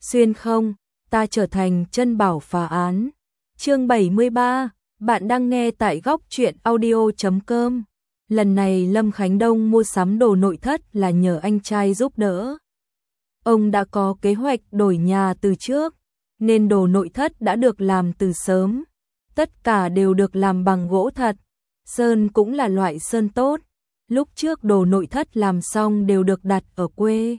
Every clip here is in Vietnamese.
xuyên không, ta trở thành chân bảo phá án. Chương 73, bạn đang nghe tại góc truyện audio.com. Lần này Lâm Khánh Đông mua sắm đồ nội thất là nhờ anh trai giúp đỡ. Ông đã có kế hoạch đổi nhà từ trước, nên đồ nội thất đã được làm từ sớm. Tất cả đều được làm bằng gỗ thật, sơn cũng là loại sơn tốt. Lúc trước đồ nội thất làm xong đều được đặt ở quê.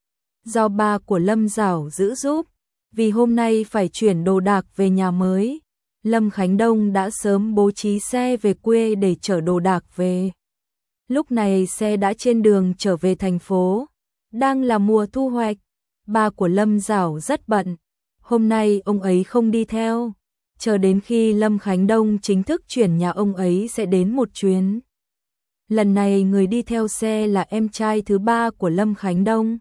Do ba của Lâm Giảo giữ giúp, vì hôm nay phải chuyển đồ đạc về nhà mới, Lâm Khánh Đông đã sớm bố trí xe về quê để chở đồ đạc về. Lúc này xe đã trên đường trở về thành phố, đang là mùa thu hoạch. Ba của Lâm Giảo rất bận, hôm nay ông ấy không đi theo, chờ đến khi Lâm Khánh Đông chính thức chuyển nhà ông ấy sẽ đến một chuyến. Lần này người đi theo xe là em trai thứ ba của Lâm Khánh Đông,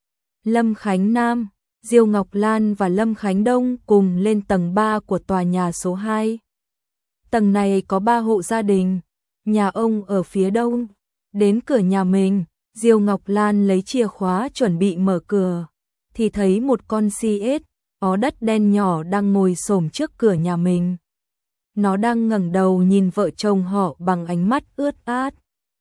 Lâm Khánh Nam. Diêu Ngọc Lan và Lâm Khánh Đông cùng lên tầng 3 của tòa nhà số 2. Tầng này có 3 hộ gia đình, nhà ông ở phía đông. Đến cửa nhà mình, Diêu Ngọc Lan lấy chìa khóa chuẩn bị mở cửa, thì thấy một con CS, ó đất đen nhỏ đang ngồi xổm trước cửa nhà mình. Nó đang ngẩng đầu nhìn vợ chồng họ bằng ánh mắt ướt át.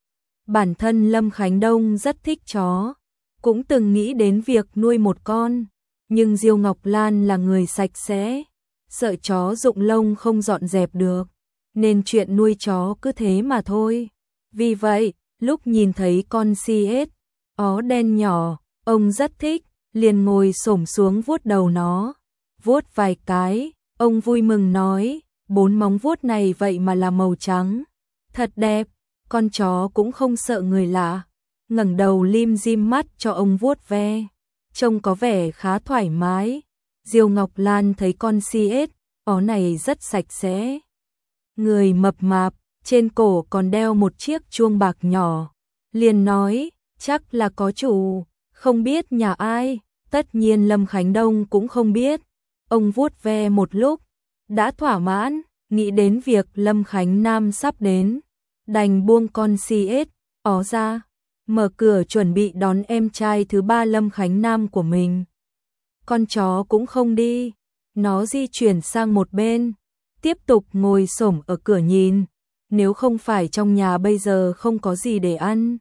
Bản thân Lâm Khánh Đông rất thích chó, cũng từng nghĩ đến việc nuôi một con. Nhưng Diêu Ngọc Lan là người sạch sẽ, sợ chó rụng lông không dọn dẹp được, nên chuyện nuôi chó cứ thế mà thôi. Vì vậy, lúc nhìn thấy con CS, ó đen nhỏ, ông rất thích, liền ngồi xổm xuống vuốt đầu nó. Vuốt vài cái, ông vui mừng nói, 4 móng vuốt này vậy mà là màu trắng. Thật đẹp, con chó cũng không sợ người lạ, ngẩng đầu lim dim mắt cho ông vuốt ve. Trông có vẻ khá thoải mái. Diêu Ngọc Lan thấy con CS, ó này rất sạch sẽ. Người mập mạp, trên cổ còn đeo một chiếc chuông bạc nhỏ. Liền nói, chắc là có chủ, không biết nhà ai. Tất nhiên Lâm Khánh Đông cũng không biết. Ông vuốt ve một lúc, đã thỏa mãn, nghĩ đến việc Lâm Khánh Nam sắp đến. Đành buông con CS, ó ra, mở cửa chuẩn bị đón em trai thứ ba Lâm Khánh Nam của mình. Con chó cũng không đi, nó di chuyển sang một bên, tiếp tục ngồi xổm ở cửa nhìn, nếu không phải trong nhà bây giờ không có gì để ăn.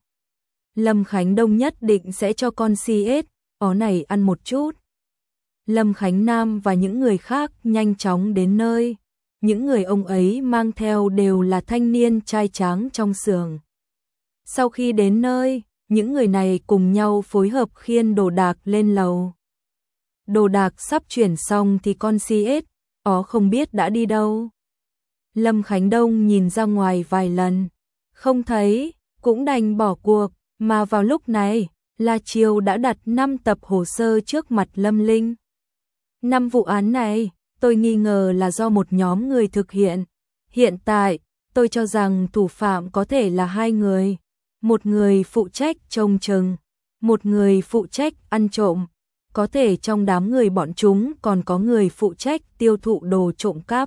Lâm Khánh Đông nhất định sẽ cho con CS, ó này ăn một chút. Lâm Khánh Nam và những người khác nhanh chóng đến nơi, những người ông ấy mang theo đều là thanh niên trai tráng trong xưởng. Sau khi đến nơi, những người này cùng nhau phối hợp khiêng đồ đạc lên lầu. Đồ đạc sắp chuyển xong thì con CS, ó không biết đã đi đâu. Lâm Khánh Đông nhìn ra ngoài vài lần, không thấy, cũng đành bỏ cuộc, mà vào lúc này, La Chiêu đã đặt 5 tập hồ sơ trước mặt Lâm Linh. 5 vụ án này, tôi nghi ngờ là do một nhóm người thực hiện. Hiện tại, tôi cho rằng thủ phạm có thể là 2 người. Một người phụ trách trông chừng, một người phụ trách ăn trộm, có thể trong đám người bọn chúng còn có người phụ trách tiêu thụ đồ trộm cắp.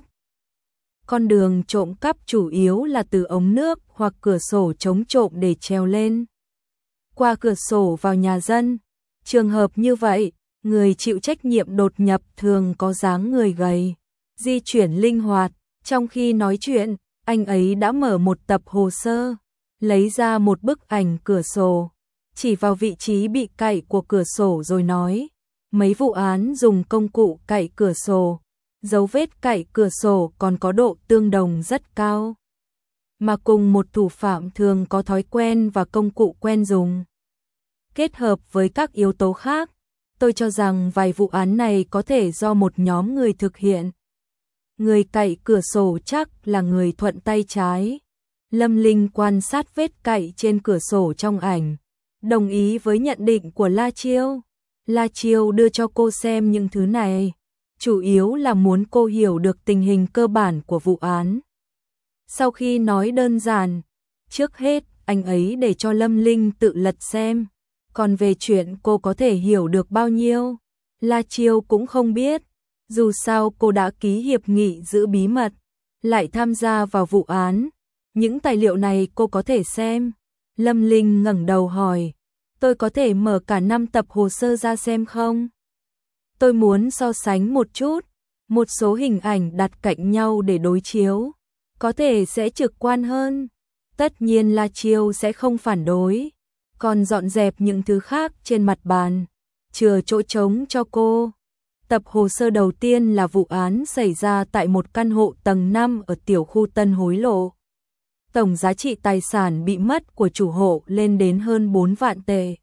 Con đường trộm cắp chủ yếu là từ ống nước hoặc cửa sổ chống trộm để trèo lên. Qua cửa sổ vào nhà dân, trường hợp như vậy, người chịu trách nhiệm đột nhập thường có dáng người gầy, di chuyển linh hoạt, trong khi nói chuyện, anh ấy đã mở một tập hồ sơ. Lấy ra một bức ảnh cửa sổ, chỉ vào vị trí bị cạy của cửa sổ rồi nói, mấy vụ án dùng công cụ cạy cửa sổ, dấu vết cạy cửa sổ còn có độ tương đồng rất cao. Mà cùng một thủ phạm thường có thói quen và công cụ quen dùng. Kết hợp với các yếu tố khác, tôi cho rằng vài vụ án này có thể do một nhóm người thực hiện. Người cạy cửa sổ chắc là người thuận tay trái. Lâm Linh quan sát vết cạy trên cửa sổ trong ảnh, đồng ý với nhận định của La Chiêu. La Chiêu đưa cho cô xem những thứ này, chủ yếu là muốn cô hiểu được tình hình cơ bản của vụ án. Sau khi nói đơn giản, trước hết anh ấy để cho Lâm Linh tự lật xem, còn về chuyện cô có thể hiểu được bao nhiêu, La Chiêu cũng không biết. Dù sao cô đã ký hiệp nghị giữ bí mật, lại tham gia vào vụ án. Những tài liệu này cô có thể xem. Lâm Linh ngẩng đầu hỏi, tôi có thể mở cả 5 tập hồ sơ ra xem không? Tôi muốn so sánh một chút, một số hình ảnh đặt cạnh nhau để đối chiếu, có thể sẽ trực quan hơn. Tất nhiên La Chiêu sẽ không phản đối, còn dọn dẹp những thứ khác trên mặt bàn, chừa chỗ trống cho cô. Tập hồ sơ đầu tiên là vụ án xảy ra tại một căn hộ tầng 5 ở tiểu khu Tân Hối Lộ. Tổng giá trị tài sản bị mất của chủ hộ lên đến hơn 4 vạn tệ.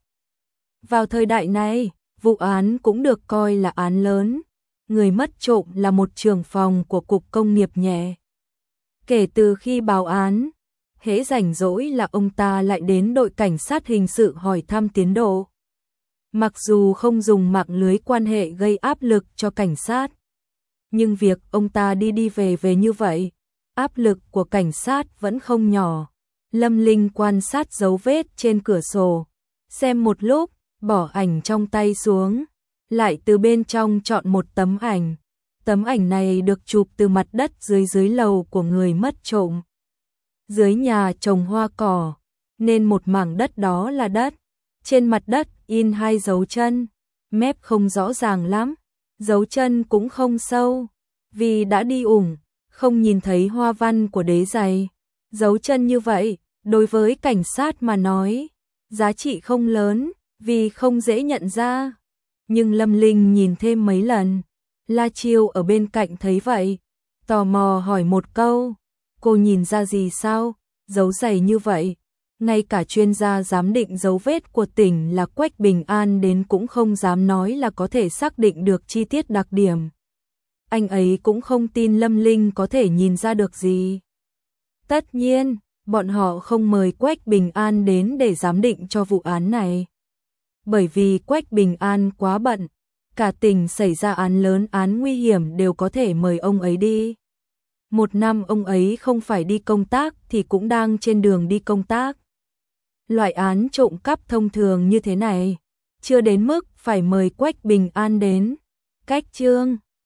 Vào thời đại này, vụ án cũng được coi là án lớn. Người mất trộm là một trưởng phòng của Cục Công nghiệp nhẹ. Kể từ khi báo án, hễ rảnh rỗi là ông ta lại đến đội cảnh sát hình sự hỏi thăm tiến độ. Mặc dù không dùng mạng lưới quan hệ gây áp lực cho cảnh sát, nhưng việc ông ta đi về như vậy, áp lực của cảnh sát vẫn không nhỏ. Lâm Linh quan sát dấu vết trên cửa sổ, xem một lúc, bỏ ảnh trong tay xuống, lại từ bên trong chọn một tấm ảnh. Tấm ảnh này được chụp từ mặt đất dưới lầu của người mất trộm. Dưới nhà trồng hoa cỏ, nên một mảng đất đó là đất. Trên mặt đất in 2 dấu chân, mép không rõ ràng lắm, dấu chân cũng không sâu, vì đã đi ủng, không nhìn thấy hoa văn của đế giày. Dấu chân như vậy, đối với cảnh sát mà nói, giá trị không lớn, vì không dễ nhận ra. Nhưng Lâm Linh nhìn thêm mấy lần, La Chiêu ở bên cạnh thấy vậy, tò mò hỏi một câu, cô nhìn ra gì sao, dấu giày như vậy. Ngay cả chuyên gia giám định dấu vết của tỉnh là Quách Bình An đến cũng không dám nói là có thể xác định được chi tiết đặc điểm. Anh ấy cũng không tin Lâm Linh có thể nhìn ra được gì. Tất nhiên, bọn họ không mời Quách Bình An đến để giám định cho vụ án này. Bởi vì Quách Bình An quá bận, cả tỉnh xảy ra án lớn án nguy hiểm đều có thể mời ông ấy đi. Một năm ông ấy không phải đi công tác thì cũng đang trên đường đi công tác. Loại án trộm cắp thông thường như thế này, chưa đến mức phải mời Quách Bình An đến. Cách chương